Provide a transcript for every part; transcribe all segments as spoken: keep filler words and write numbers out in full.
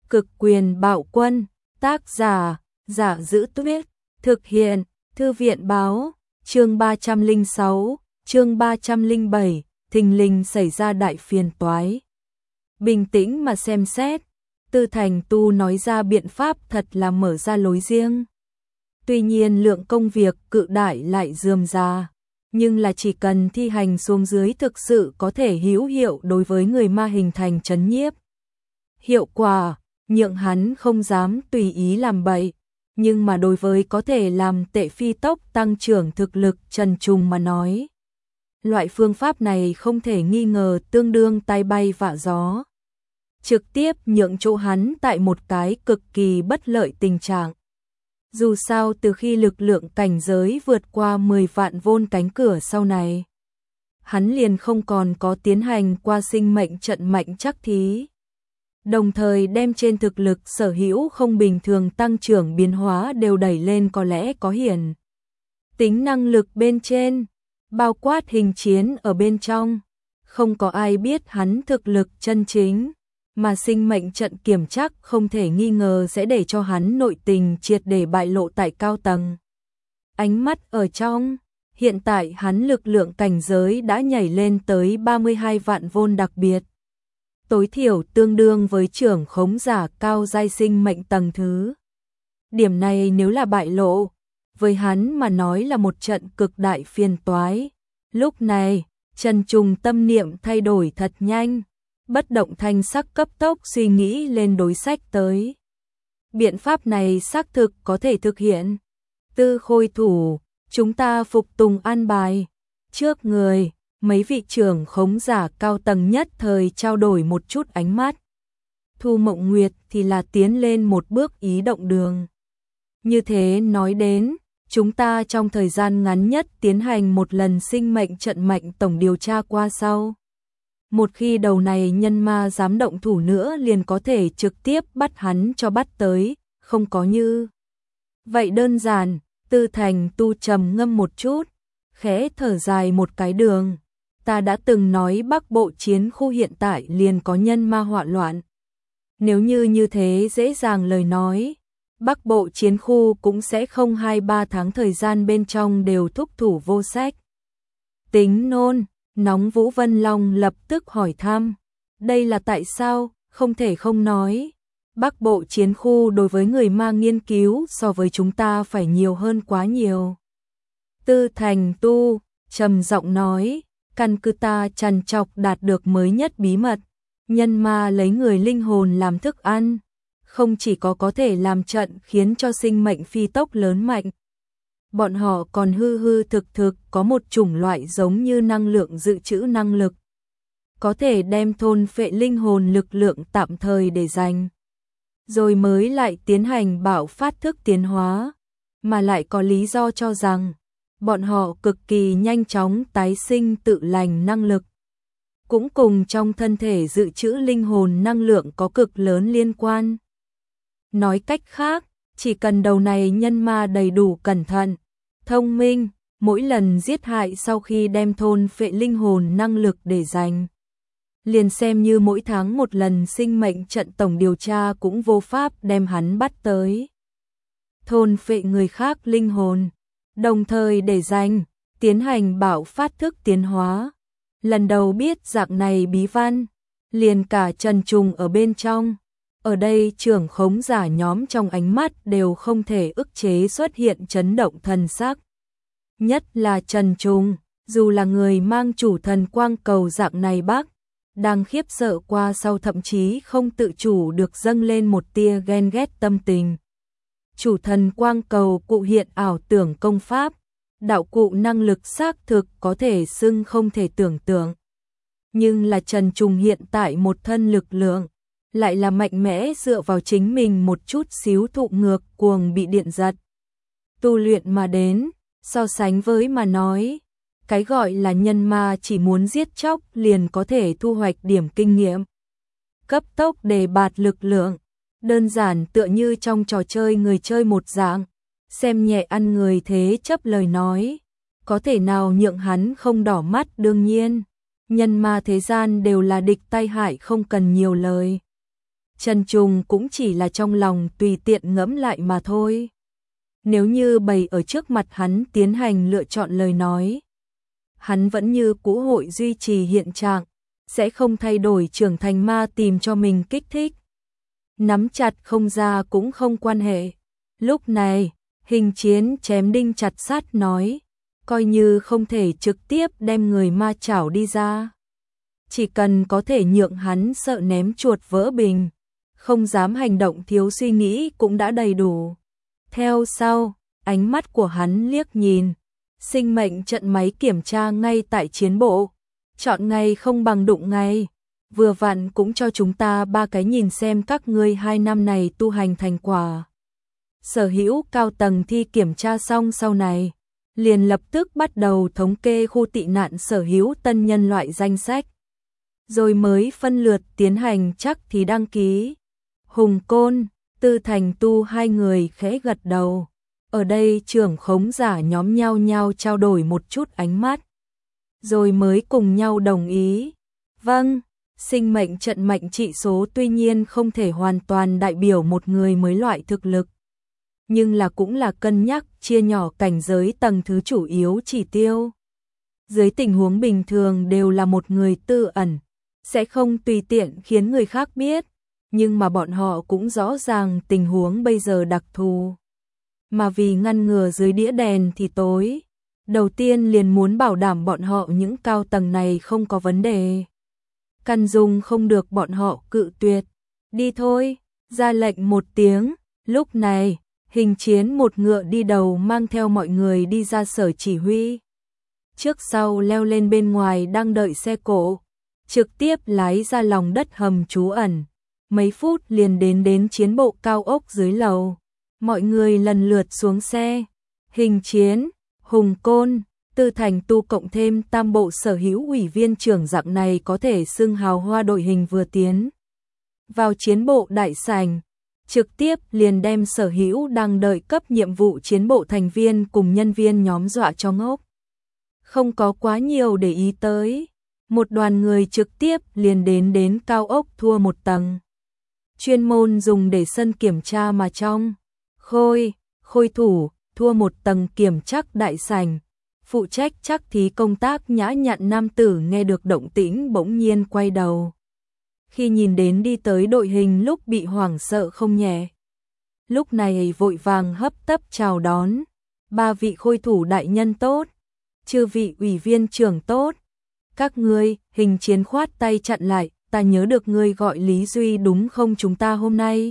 Cực quyền bạo quân, tác giả, Giả Giữ Tuyết, thực hiện, Thư viện báo, chương ba trăm lẻ sáu, chương ba trăm lẻ bảy, thình lình xảy ra đại phiền toái. Bình tĩnh mà xem xét, Tư Thành Tu nói ra biện pháp thật là mở ra lối riêng. Tuy nhiên lượng công việc cự đại lại rườm rà, nhưng là chỉ cần thi hành xuống dưới thực sự có thể hữu hiệu đối với người ma hình thành trấn nhiếp. Hiệu quả, nhượng hắn không dám tùy ý làm bậy, nhưng mà đối với có thể làm tệ phi tốc tăng trưởng thực lực Trần Trùng mà nói. Loại phương pháp này không thể nghi ngờ tương đương tai bay vạ gió. Trực tiếp nhượng chỗ hắn tại một cái cực kỳ bất lợi tình trạng. Dù sao từ khi lực lượng cảnh giới vượt qua mười vạn vôn cánh cửa sau này, hắn liền không còn có tiến hành qua sinh mệnh trận mạnh chắc thí. Đồng thời đem trên thực lực sở hữu không bình thường tăng trưởng biến hóa đều đẩy lên có lẽ có hiển. Tính năng lực bên trên, bao quát hình chiến ở bên trong, không có ai biết hắn thực lực chân chính, mà sinh mệnh trận kiểm chắc không thể nghi ngờ sẽ để cho hắn nội tình triệt để bại lộ tại cao tầng. Ánh mắt ở trong, hiện tại hắn lực lượng cảnh giới đã nhảy lên tới ba mươi hai vạn vôn đặc biệt. Tối thiểu tương đương với trưởng khống giả cao giai sinh mệnh tầng thứ. Điểm này nếu là bại lộ, với hắn mà nói là một trận cực đại phiền toái. Lúc này, Trần Trùng tâm niệm thay đổi thật nhanh, bất động thanh sắc cấp tốc suy nghĩ lên đối sách tới. Biện pháp này xác thực có thể thực hiện. Tư Khôi thủ, chúng ta phục tùng an bài. Trước người, mấy vị trưởng khống giả cao tầng nhất thời trao đổi một chút ánh mắt. Thu Mộng Nguyệt thì là tiến lên một bước ý động đường. Như thế nói đến, chúng ta trong thời gian ngắn nhất tiến hành một lần sinh mệnh trận mạnh tổng điều tra qua sau. Một khi đầu này nhân ma dám động thủ nữa liền có thể trực tiếp bắt hắn cho bắt tới, không có như. Vậy đơn giản, Tư Thành Tu trầm ngâm một chút, khẽ thở dài một cái đường. Ta đã từng nói Bắc Bộ chiến khu hiện tại liền có nhân ma họa loạn. Nếu như như thế dễ dàng lời nói, Bắc Bộ chiến khu cũng sẽ không hai ba tháng thời gian bên trong đều thúc thủ vô sách. Tính nôn, nóng Vũ Vân Long lập tức hỏi thăm. Đây là tại sao, không thể không nói. Bắc Bộ chiến khu đối với người ma nghiên cứu so với chúng ta phải nhiều hơn quá nhiều. Tư Thành Tu, trầm giọng nói. Căn cứ ta trằn trọc đạt được mới nhất bí mật, nhân ma lấy người linh hồn làm thức ăn, không chỉ có có thể làm trận khiến cho sinh mệnh phi tốc lớn mạnh. Bọn họ còn hư hư thực thực có một chủng loại giống như năng lượng dự trữ năng lực, có thể đem thôn phệ linh hồn lực lượng tạm thời để dành, rồi mới lại tiến hành bạo phát thức tiến hóa, mà lại có lý do cho rằng bọn họ cực kỳ nhanh chóng tái sinh tự lành năng lực. Cũng cùng trong thân thể dự trữ linh hồn năng lượng có cực lớn liên quan. Nói cách khác, chỉ cần đầu này nhân ma đầy đủ cẩn thận, thông minh, mỗi lần giết hại sau khi đem thôn phệ linh hồn năng lực để dành. Liền xem như mỗi tháng một lần sinh mệnh trận tổng điều tra cũng vô pháp đem hắn bắt tới. Thôn phệ người khác linh hồn. Đồng thời để dành, tiến hành bạo phát thức tiến hóa. Lần đầu biết dạng này bí văn, liền cả Trần Trùng ở bên trong. Ở đây trưởng khống giả nhóm trong ánh mắt đều không thể ức chế xuất hiện chấn động thần sắc. Nhất là Trần Trùng, dù là người mang chủ thần quang cầu dạng này bác, đang khiếp sợ qua sau thậm chí không tự chủ được dâng lên một tia ghen ghét tâm tình. Chủ thần quang cầu cụ hiện ảo tưởng công pháp, đạo cụ năng lực xác thực có thể xưng không thể tưởng tượng. Nhưng là Trần Trùng hiện tại một thân lực lượng, lại là mạnh mẽ dựa vào chính mình một chút xíu thụ ngược cuồng bị điện giật. Tu luyện mà đến, so sánh với mà nói, cái gọi là nhân ma chỉ muốn giết chóc liền có thể thu hoạch điểm kinh nghiệm. Cấp tốc đề bạt lực lượng. Đơn giản tựa như trong trò chơi người chơi một dạng, xem nhẹ ăn người thế chấp lời nói, có thể nào nhượng hắn không đỏ mắt. Đương nhiên, nhân ma thế gian đều là địch tai hại không cần nhiều lời. Trần Trùng cũng chỉ là trong lòng tùy tiện ngẫm lại mà thôi. Nếu như bày ở trước mặt hắn tiến hành lựa chọn lời nói, hắn vẫn như cũ hội duy trì hiện trạng, sẽ không thay đổi trưởng thành ma tìm cho mình kích thích. Nắm chặt không ra cũng không quan hệ. Lúc này, Hình Chiến chém đinh chặt sắt nói, coi như không thể trực tiếp đem người ma chảo đi ra, chỉ cần có thể nhượng hắn sợ ném chuột vỡ bình, không dám hành động thiếu suy nghĩ cũng đã đầy đủ. Theo sau, ánh mắt của hắn liếc nhìn, sinh mệnh trận máy kiểm tra ngay tại chiến bộ, chọn ngay không bằng đụng ngay, vừa vặn cũng cho chúng ta ba cái nhìn xem các ngươi hai năm này tu hành thành quả. Sở hữu cao tầng thi kiểm tra xong sau này, liền lập tức bắt đầu thống kê khu tị nạn sở hữu tân nhân loại danh sách, rồi mới phân lượt tiến hành chắc thì đăng ký. Hùng Côn, Tư Thành Tu hai người khẽ gật đầu. Ở đây trưởng khống giả nhóm nhau nhau trao đổi một chút ánh mắt, rồi mới cùng nhau đồng ý. Vâng, sinh mệnh trận mệnh trị số tuy nhiên không thể hoàn toàn đại biểu một người mới loại thực lực, nhưng là cũng là cân nhắc chia nhỏ cảnh giới tầng thứ chủ yếu chỉ tiêu. Dưới tình huống bình thường đều là một người tư ẩn, sẽ không tùy tiện khiến người khác biết, nhưng mà bọn họ cũng rõ ràng tình huống bây giờ đặc thù. Mà vì ngăn ngừa dưới đĩa đèn thì tối, đầu tiên liền muốn bảo đảm bọn họ những cao tầng này không có vấn đề. Căn dùng không được bọn họ cự tuyệt. Đi thôi, ra lệnh một tiếng, lúc này, Hình Chiến một ngựa đi đầu mang theo mọi người đi ra sở chỉ huy. Trước sau leo lên bên ngoài đang đợi xe cộ, trực tiếp lái ra lòng đất hầm trú ẩn. Mấy phút liền đến đến chiến bộ cao ốc dưới lầu. Mọi người lần lượt xuống xe. Hình Chiến, Hùng Côn, Tư Thành Tu cộng thêm tam bộ sở hữu ủy viên trưởng dạng này có thể xưng hào hoa đội hình vừa tiến vào chiến bộ đại sảnh, trực tiếp liền đem sở hữu đang đợi cấp nhiệm vụ chiến bộ thành viên cùng nhân viên nhóm dọa cho ngốc. Không có quá nhiều để ý tới, một đoàn người trực tiếp liền đến đến cao ốc thua một tầng. Chuyên môn dùng để sân kiểm tra mà trong khôi, khôi thủ, thua một tầng kiểm chắc đại sảnh. Phụ trách chắc thí công tác nhã nhặn nam tử nghe được động tĩnh bỗng nhiên quay đầu. Khi nhìn đến đi tới đội hình lúc bị hoảng sợ không nhẹ. Lúc này vội vàng hấp tấp chào đón. Ba vị khôi thủ đại nhân tốt, chư vị ủy viên trưởng tốt. Các ngươi, Hình Chiến khoát tay chặn lại, ta nhớ được ngươi gọi Lý Duy đúng không? Chúng ta hôm nay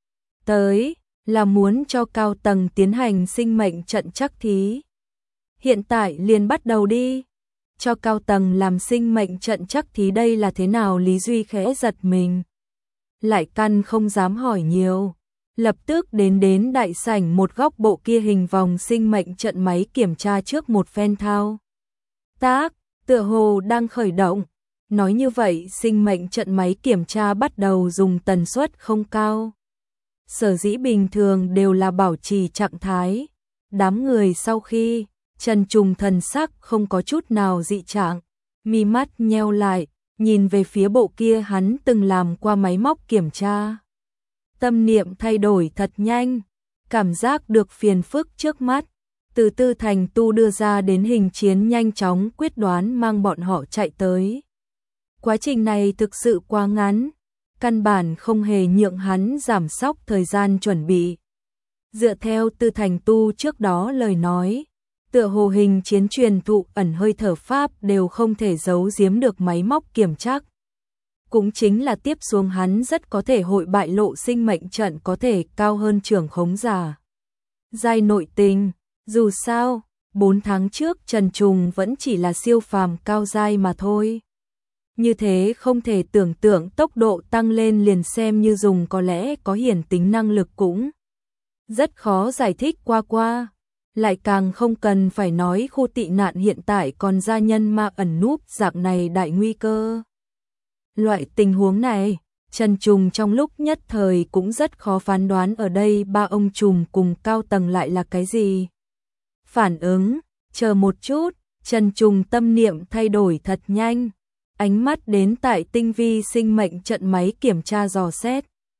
tới là muốn cho cao tầng tiến hành sinh mệnh trận chắc thí. Hiện tại liền bắt đầu đi. Cho cao tầng làm sinh mệnh trận chắc thí đây là thế nào? Lý Duy khẽ giật mình. Lại căn không dám hỏi nhiều. Lập tức đến đến đại sảnh một góc bộ kia hình vòng sinh mệnh trận máy kiểm tra trước một phen thao tác, tựa hồ đang khởi động. Nói như vậy sinh mệnh trận máy kiểm tra bắt đầu dùng tần suất không cao. Sở dĩ bình thường đều là bảo trì trạng thái. Đám người sau khi Trần Trùng thần sắc không có chút nào dị trạng, mi mắt nheo lại, nhìn về phía bộ kia hắn từng làm qua máy móc kiểm tra. Tâm niệm thay đổi thật nhanh, cảm giác được phiền phức trước mắt, từ Tư Thành Tu đưa ra đến Hình Chiến nhanh chóng quyết đoán mang bọn họ chạy tới. Quá trình này thực sự quá ngắn, căn bản không hề nhượng hắn giảm sóc thời gian chuẩn bị. Dựa theo Tư Thành Tu trước đó lời nói, tựa hồ Hình Chiến truyền thụ ẩn hơi thở pháp đều không thể giấu giếm được máy móc kiểm chắc. Cũng chính là tiếp xuống hắn rất có thể hội bại lộ sinh mệnh trận có thể cao hơn trưởng khống giả. Giai nội tình, dù sao, bốn tháng trước Trần Trùng vẫn chỉ là siêu phàm cao giai mà thôi. Như thế không thể tưởng tượng tốc độ tăng lên liền xem như dùng có lẽ có hiển tính năng lực cũng rất khó giải thích qua qua. Lại càng không cần phải nói khu tị nạn hiện tại còn gia nhân ma ẩn núp dạng này đại nguy cơ. Loại tình huống này, Trần Trùng trong lúc nhất thời cũng rất khó phán đoán ở đây ba ông trùm cùng cao tầng lại là cái gì. Phản ứng, chờ một chút, Trần Trùng tâm niệm thay đổi thật nhanh, ánh mắt đến tại tinh vi sinh mệnh trận máy kiểm tra dò xét.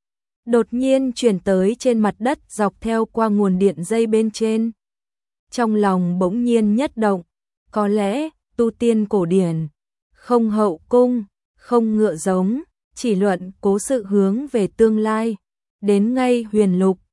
đột nhiên truyền tới trên mặt đất dọc theo qua nguồn điện dây bên trên. Trong lòng bỗng nhiên nhất động, có lẽ tu tiên cổ điển, không hậu cung, không ngựa giống, chỉ luận cố sự hướng về tương lai, đến ngay huyền lục,